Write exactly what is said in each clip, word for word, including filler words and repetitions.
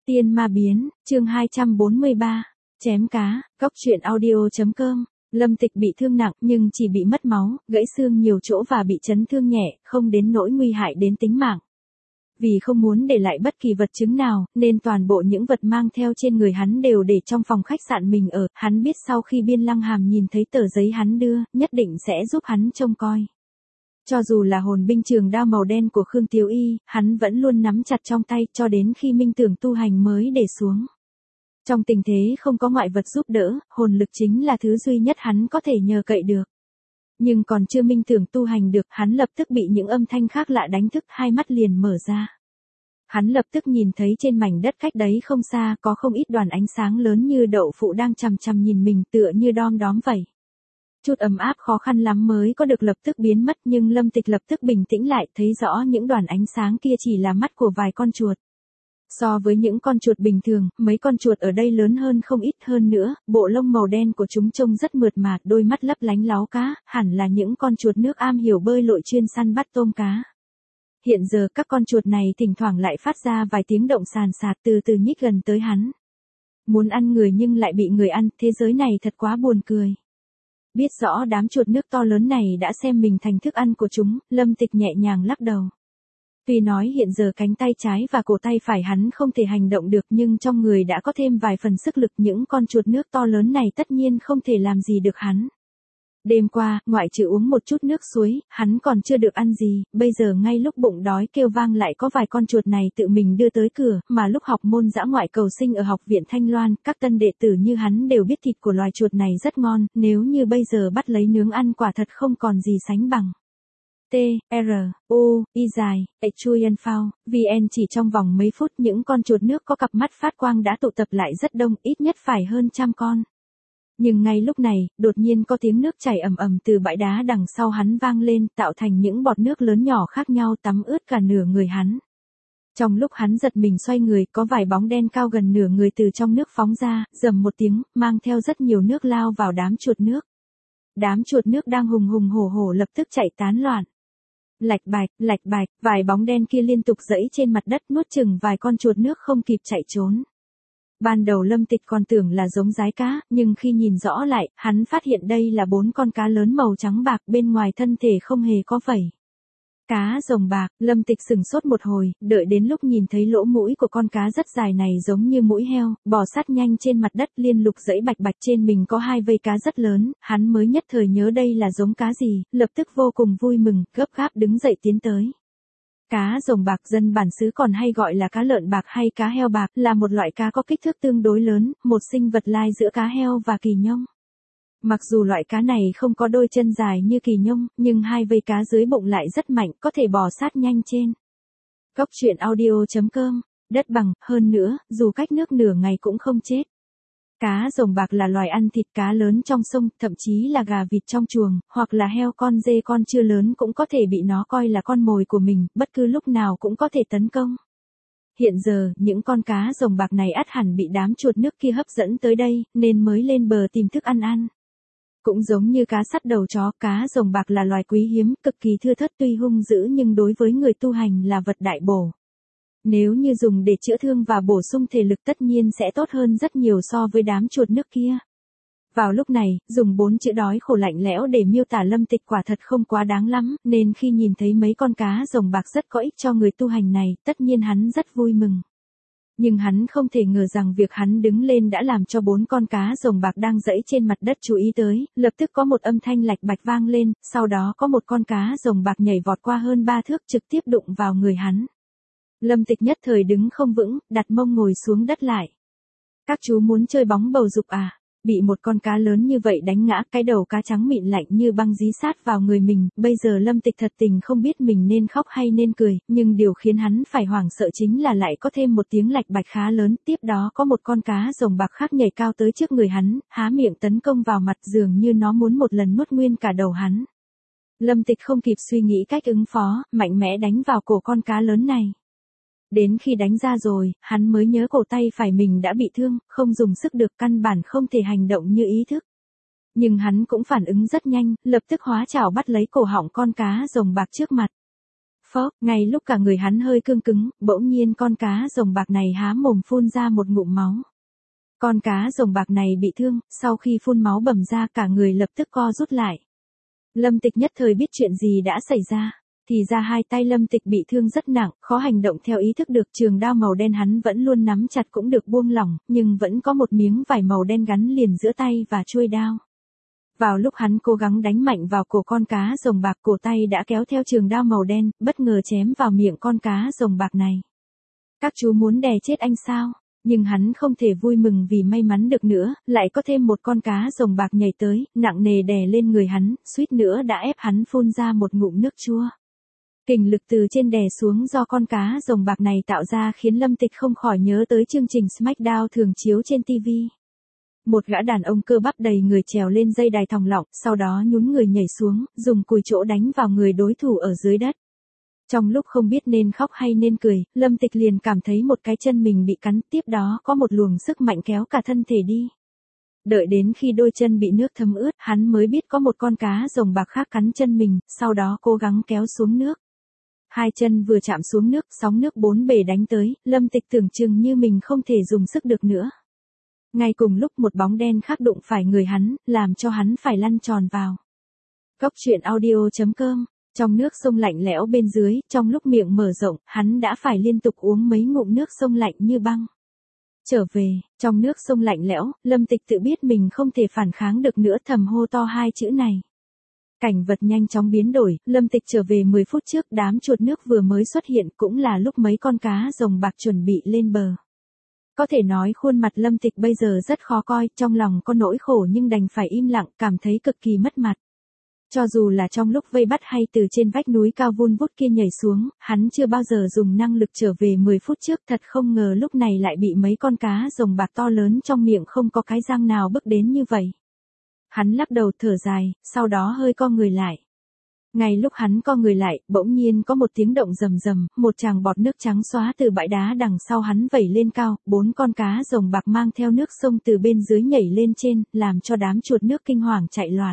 Tiên ma biến, chương hai trăm bốn mươi ba, chém cá, cóc truyện audio.com. Lâm Tịch bị thương nặng nhưng chỉ bị mất máu, gãy xương nhiều chỗ và bị chấn thương nhẹ, không đến nỗi nguy hại đến tính mạng. Vì không muốn để lại bất kỳ vật chứng nào, nên toàn bộ những vật mang theo trên người hắn đều để trong phòng khách sạn mình ở. Hắn biết sau khi Biên Lăng Hàm nhìn thấy tờ giấy hắn đưa, nhất định sẽ giúp hắn trông coi. Cho dù là hồn binh trường đao màu đen của Khương Tiếu Y, hắn vẫn luôn nắm chặt trong tay cho đến khi minh tưởng tu hành mới để xuống. Trong tình thế không có ngoại vật giúp đỡ, hồn lực chính là thứ duy nhất hắn có thể nhờ cậy được. Nhưng còn chưa minh tưởng tu hành được, hắn lập tức bị những âm thanh khác lạ đánh thức, hai mắt liền mở ra. Hắn lập tức nhìn thấy trên mảnh đất cách đấy không xa có không ít đoàn ánh sáng lớn như đậu phụ đang chằm chằm nhìn mình tựa như đom đóm vậy. Chút ấm áp khó khăn lắm mới có được lập tức biến mất, nhưng Lâm Tịch lập tức bình tĩnh lại, thấy rõ những đoàn ánh sáng kia chỉ là mắt của vài con chuột. So với những con chuột bình thường, mấy con chuột ở đây lớn hơn không ít, hơn nữa, bộ lông màu đen của chúng trông rất mượt mà, đôi mắt lấp lánh láu cá, hẳn là những con chuột nước am hiểu bơi lội chuyên săn bắt tôm cá. Hiện giờ các con chuột này thỉnh thoảng lại phát ra vài tiếng động sàn sạt, từ từ nhích gần tới hắn. Muốn ăn người nhưng lại bị người ăn, thế giới này thật quá buồn cười. Biết rõ đám chuột nước to lớn này đã xem mình thành thức ăn của chúng, Lâm Tịch nhẹ nhàng lắc đầu. Tuy nói hiện giờ cánh tay trái và cổ tay phải hắn không thể hành động được, nhưng trong người đã có thêm vài phần sức lực, những con chuột nước to lớn này tất nhiên không thể làm gì được hắn. Đêm qua, ngoại trừ uống một chút nước suối, hắn còn chưa được ăn gì, bây giờ ngay lúc bụng đói kêu vang lại có vài con chuột này tự mình đưa tới cửa, mà lúc học môn dã ngoại cầu sinh ở học viện Thanh Loan, các tân đệ tử như hắn đều biết thịt của loài chuột này rất ngon, nếu như bây giờ bắt lấy nướng ăn quả thật không còn gì sánh bằng. T, R, U, Y dài, H Chuyen Phao, V N chỉ trong vòng mấy phút những con chuột nước có cặp mắt phát quang đã tụ tập lại rất đông, ít nhất phải hơn trăm con. Nhưng ngay lúc này, đột nhiên có tiếng nước chảy ầm ầm từ bãi đá đằng sau hắn vang lên, tạo thành những bọt nước lớn nhỏ khác nhau tắm ướt cả nửa người hắn. Trong lúc hắn giật mình xoay người, có vài bóng đen cao gần nửa người từ trong nước phóng ra, rầm một tiếng, mang theo rất nhiều nước lao vào đám chuột nước. Đám chuột nước đang hùng hùng hổ hổ lập tức chạy tán loạn. Lạch bạch, lạch bạch, vài bóng đen kia liên tục giẫy trên mặt đất, nuốt chừng vài con chuột nước không kịp chạy trốn. Ban đầu Lâm Tịch còn tưởng là giống rái cá, nhưng khi nhìn rõ lại, hắn phát hiện đây là bốn con cá lớn màu trắng bạc, bên ngoài thân thể không hề có vảy. Cá rồng bạc, Lâm Tịch sửng sốt một hồi, đợi đến lúc nhìn thấy lỗ mũi của con cá rất dài này giống như mũi heo, bò sát nhanh trên mặt đất liên lục giẫy bạch bạch, trên mình có hai vây cá rất lớn, hắn mới nhất thời nhớ đây là giống cá gì, lập tức vô cùng vui mừng, gấp gáp đứng dậy tiến tới. Cá rồng bạc dân bản xứ còn hay gọi là cá lợn bạc hay cá heo bạc, là một loại cá có kích thước tương đối lớn, một sinh vật lai giữa cá heo và kỳ nhông. Mặc dù loại cá này không có đôi chân dài như kỳ nhông, nhưng hai vây cá dưới bụng lại rất mạnh, có thể bò sát nhanh trên. Cóc truyện audio.com, đất bằng, hơn nữa, dù cách nước nửa ngày cũng không chết. Cá rồng bạc là loài ăn thịt cá lớn trong sông, thậm chí là gà vịt trong chuồng, hoặc là heo con dê con chưa lớn cũng có thể bị nó coi là con mồi của mình, bất cứ lúc nào cũng có thể tấn công. Hiện giờ, những con cá rồng bạc này ắt hẳn bị đám chuột nước kia hấp dẫn tới đây, nên mới lên bờ tìm thức ăn ăn. Cũng giống như cá sắt đầu chó, cá rồng bạc là loài quý hiếm, cực kỳ thưa thớt, tuy hung dữ nhưng đối với người tu hành là vật đại bổ. Nếu như dùng để chữa thương và bổ sung thể lực tất nhiên sẽ tốt hơn rất nhiều so với đám chuột nước kia. Vào lúc này, dùng bốn chữ đói khổ lạnh lẽo để miêu tả Lâm Tịch quả thật không quá đáng lắm, nên khi nhìn thấy mấy con cá rồng bạc rất có ích cho người tu hành này, tất nhiên hắn rất vui mừng. Nhưng hắn không thể ngờ rằng việc hắn đứng lên đã làm cho bốn con cá rồng bạc đang giẫy trên mặt đất chú ý tới, lập tức có một âm thanh lạch bạch vang lên, sau đó có một con cá rồng bạc nhảy vọt qua hơn ba thước trực tiếp đụng vào người hắn. Lâm Tịch nhất thời đứng không vững, đặt mông ngồi xuống đất lại. Các chú muốn chơi bóng bầu dục à? Bị một con cá lớn như vậy đánh ngã, cái đầu cá trắng mịn lạnh như băng dí sát vào người mình, bây giờ Lâm Tịch thật tình không biết mình nên khóc hay nên cười, nhưng điều khiến hắn phải hoảng sợ chính là lại có thêm một tiếng lạch bạch khá lớn, tiếp đó có một con cá rồng bạc khác nhảy cao tới trước người hắn, há miệng tấn công vào mặt, dường như nó muốn một lần nuốt nguyên cả đầu hắn. Lâm Tịch không kịp suy nghĩ cách ứng phó, mạnh mẽ đánh vào cổ con cá lớn này. Đến khi đánh ra rồi, hắn mới nhớ cổ tay phải mình đã bị thương, không dùng sức được, căn bản không thể hành động như ý thức. Nhưng hắn cũng phản ứng rất nhanh, lập tức hóa chảo bắt lấy cổ họng con cá rồng bạc trước mặt. Phốc, ngay lúc cả người hắn hơi cương cứng, bỗng nhiên con cá rồng bạc này há mồm phun ra một ngụm máu. Con cá rồng bạc này bị thương, sau khi phun máu bầm ra cả người lập tức co rút lại. Lâm Tịch nhất thời biết chuyện gì đã xảy ra. Thì ra hai tay Lâm Tịch bị thương rất nặng, khó hành động theo ý thức được. Trường đao màu đen hắn vẫn luôn nắm chặt cũng được buông lỏng, nhưng vẫn có một miếng vải màu đen gắn liền giữa tay và chuôi đao. Vào lúc hắn cố gắng đánh mạnh vào cổ con cá rồng bạc, cổ tay đã kéo theo trường đao màu đen, bất ngờ chém vào miệng con cá rồng bạc này. Các chú muốn đè chết anh sao? Nhưng hắn không thể vui mừng vì may mắn được nữa, lại có thêm một con cá rồng bạc nhảy tới, nặng nề đè lên người hắn, suýt nữa đã ép hắn phun ra một ngụm nước chua. Kình lực từ trên đè xuống do con cá rồng bạc này tạo ra khiến Lâm Tịch không khỏi nhớ tới chương trình SmackDown thường chiếu trên ti vi. Một gã đàn ông cơ bắp đầy người trèo lên dây đài thòng lọng, sau đó nhún người nhảy xuống, dùng cùi chỗ đánh vào người đối thủ ở dưới đất. Trong lúc không biết nên khóc hay nên cười, Lâm Tịch liền cảm thấy một cái chân mình bị cắn, tiếp đó có một luồng sức mạnh kéo cả thân thể đi. Đợi đến khi đôi chân bị nước thấm ướt, hắn mới biết có một con cá rồng bạc khác cắn chân mình, sau đó cố gắng kéo xuống nước. Hai chân vừa chạm xuống nước, sóng nước bốn bề đánh tới, Lâm Tịch tưởng chừng như mình không thể dùng sức được nữa. Ngay cùng lúc một bóng đen khác đụng phải người hắn, làm cho hắn phải lăn tròn vào. Cốc truyện audio chấm com. Trong nước sông lạnh lẽo bên dưới, trong lúc miệng mở rộng, hắn đã phải liên tục uống mấy ngụm nước sông lạnh như băng. Trở về, trong nước sông lạnh lẽo, Lâm Tịch tự biết mình không thể phản kháng được nữa, thầm hô to hai chữ này. Cảnh vật nhanh chóng biến đổi, Lâm Tịch trở về mười phút trước, đám chuột nước vừa mới xuất hiện, cũng là lúc mấy con cá rồng bạc chuẩn bị lên bờ. Có thể nói khuôn mặt Lâm Tịch bây giờ rất khó coi, trong lòng có nỗi khổ nhưng đành phải im lặng, cảm thấy cực kỳ mất mặt. Cho dù là trong lúc vây bắt hay từ trên vách núi cao vun vút kia nhảy xuống, hắn chưa bao giờ dùng năng lực trở về mười phút trước, thật không ngờ lúc này lại bị mấy con cá rồng bạc to lớn trong miệng không có cái răng nào bước đến như vậy. Hắn lắc đầu thở dài, sau đó hơi co người lại. Ngay lúc hắn co người lại, bỗng nhiên có một tiếng động rầm rầm, một tràng bọt nước trắng xóa từ bãi đá đằng sau hắn vẩy lên cao, bốn con cá rồng bạc mang theo nước sông từ bên dưới nhảy lên trên, làm cho đám chuột nước kinh hoàng chạy loạn.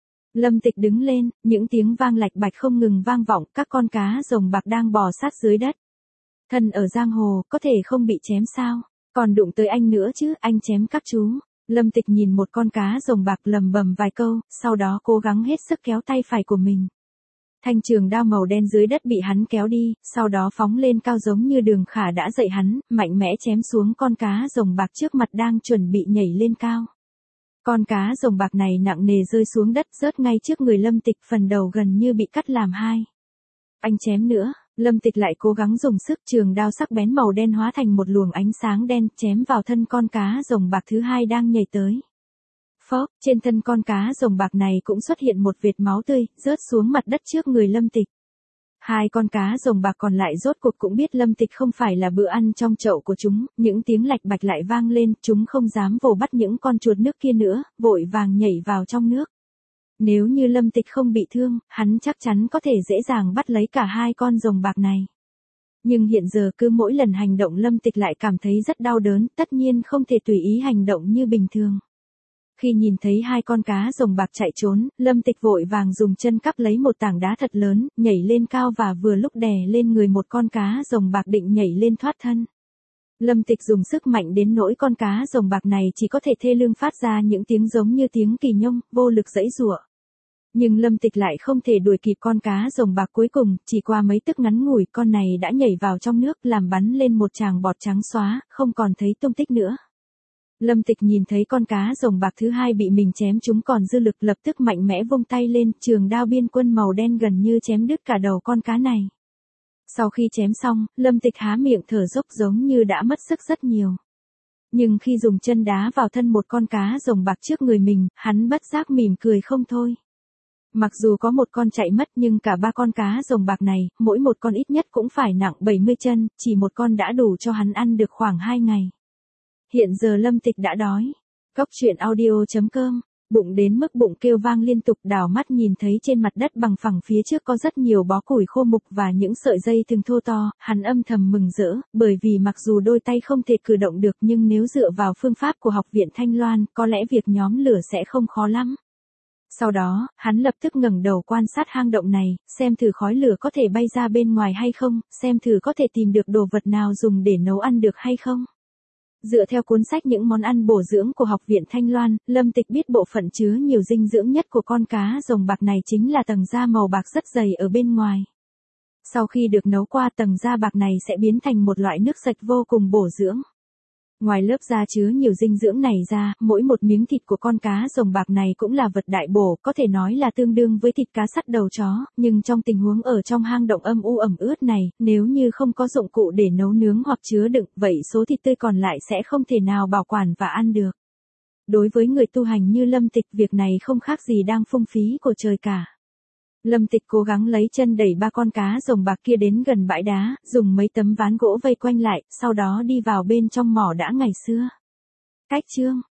Lâm Tịch đứng lên, những tiếng vang lạch bạch không ngừng vang vọng, các con cá rồng bạc đang bò sát dưới đất. Thân ở giang hồ, có thể không bị chém sao? Còn đụng tới anh nữa chứ, anh chém các chú. Lâm Tịch nhìn một con cá rồng bạc lầm bầm vài câu, sau đó cố gắng hết sức kéo tay phải của mình. Thanh trường đao màu đen dưới đất bị hắn kéo đi, sau đó phóng lên cao giống như Đường Khả đã dạy hắn, mạnh mẽ chém xuống con cá rồng bạc trước mặt đang chuẩn bị nhảy lên cao. Con cá rồng bạc này nặng nề rơi xuống đất, rớt ngay trước người Lâm Tịch, phần đầu gần như bị cắt làm hai. Anh chém nữa, Lâm Tịch lại cố gắng dùng sức, trường đao sắc bén màu đen hóa thành một luồng ánh sáng đen, chém vào thân con cá rồng bạc thứ hai đang nhảy tới. Phốc, trên thân con cá rồng bạc này cũng xuất hiện một vệt máu tươi, rớt xuống mặt đất trước người Lâm Tịch. Hai con cá rồng bạc còn lại rốt cuộc cũng biết Lâm Tịch không phải là bữa ăn trong chậu của chúng, những tiếng lạch bạch lại vang lên, chúng không dám vồ bắt những con chuột nước kia nữa, vội vàng nhảy vào trong nước. Nếu như Lâm Tịch không bị thương, hắn chắc chắn có thể dễ dàng bắt lấy cả hai con rồng bạc này. Nhưng hiện giờ cứ mỗi lần hành động Lâm Tịch lại cảm thấy rất đau đớn, tất nhiên không thể tùy ý hành động như bình thường. Khi nhìn thấy hai con cá rồng bạc chạy trốn, Lâm Tịch vội vàng dùng chân cắp lấy một tảng đá thật lớn, nhảy lên cao và vừa lúc đè lên người một con cá rồng bạc định nhảy lên thoát thân. Lâm Tịch dùng sức mạnh đến nỗi con cá rồng bạc này chỉ có thể thê lương phát ra những tiếng giống như tiếng kỳ nhông, vô lực giãy giụa. Nhưng Lâm Tịch lại không thể đuổi kịp con cá rồng bạc cuối cùng, chỉ qua mấy tức ngắn ngủi, con này đã nhảy vào trong nước, làm bắn lên một tràng bọt trắng xóa, không còn thấy tung tích nữa. Lâm Tịch nhìn thấy con cá rồng bạc thứ hai bị mình chém chúng còn dư lực, lập tức mạnh mẽ vung tay lên, trường đao biên quân màu đen gần như chém đứt cả đầu con cá này. Sau khi chém xong, Lâm Tịch há miệng thở dốc giống như đã mất sức rất nhiều. Nhưng khi dùng chân đá vào thân một con cá rồng bạc trước người mình, hắn bất giác mỉm cười không thôi. Mặc dù có một con chạy mất nhưng cả ba con cá rồng bạc này, mỗi một con ít nhất cũng phải nặng bảy mươi cân, chỉ một con đã đủ cho hắn ăn được khoảng hai ngày. Hiện giờ Lâm Tịch đã đói. Cốc truyện audio chấm com, bụng đến mức bụng kêu vang liên tục, đảo mắt nhìn thấy trên mặt đất bằng phẳng phía trước có rất nhiều bó củi khô mục và những sợi dây thừng thô to, hắn âm thầm mừng rỡ, bởi vì mặc dù đôi tay không thể cử động được nhưng nếu dựa vào phương pháp của học viện Thanh Loan, có lẽ việc nhóm lửa sẽ không khó lắm. Sau đó, hắn lập tức ngẩng đầu quan sát hang động này, xem thử khói lửa có thể bay ra bên ngoài hay không, xem thử có thể tìm được đồ vật nào dùng để nấu ăn được hay không. Dựa theo cuốn sách những món ăn bổ dưỡng của Học viện Thanh Loan, Lâm Tịch biết bộ phận chứa nhiều dinh dưỡng nhất của con cá rồng bạc này chính là tầng da màu bạc rất dày ở bên ngoài. Sau khi được nấu qua, tầng da bạc này sẽ biến thành một loại nước sạch vô cùng bổ dưỡng. Ngoài lớp da chứa nhiều dinh dưỡng này ra, mỗi một miếng thịt của con cá rồng bạc này cũng là vật đại bổ, có thể nói là tương đương với thịt cá sắt đầu chó, nhưng trong tình huống ở trong hang động âm u ẩm ướt này, nếu như không có dụng cụ để nấu nướng hoặc chứa đựng, vậy số thịt tươi còn lại sẽ không thể nào bảo quản và ăn được. Đối với người tu hành như Lâm Tịch, việc này không khác gì đang phung phí của trời cả. Lâm Tịch cố gắng lấy chân đẩy ba con cá rồng bạc kia đến gần bãi đá, dùng mấy tấm ván gỗ vây quanh lại, sau đó đi vào bên trong mỏ đã ngày xưa. Cách chương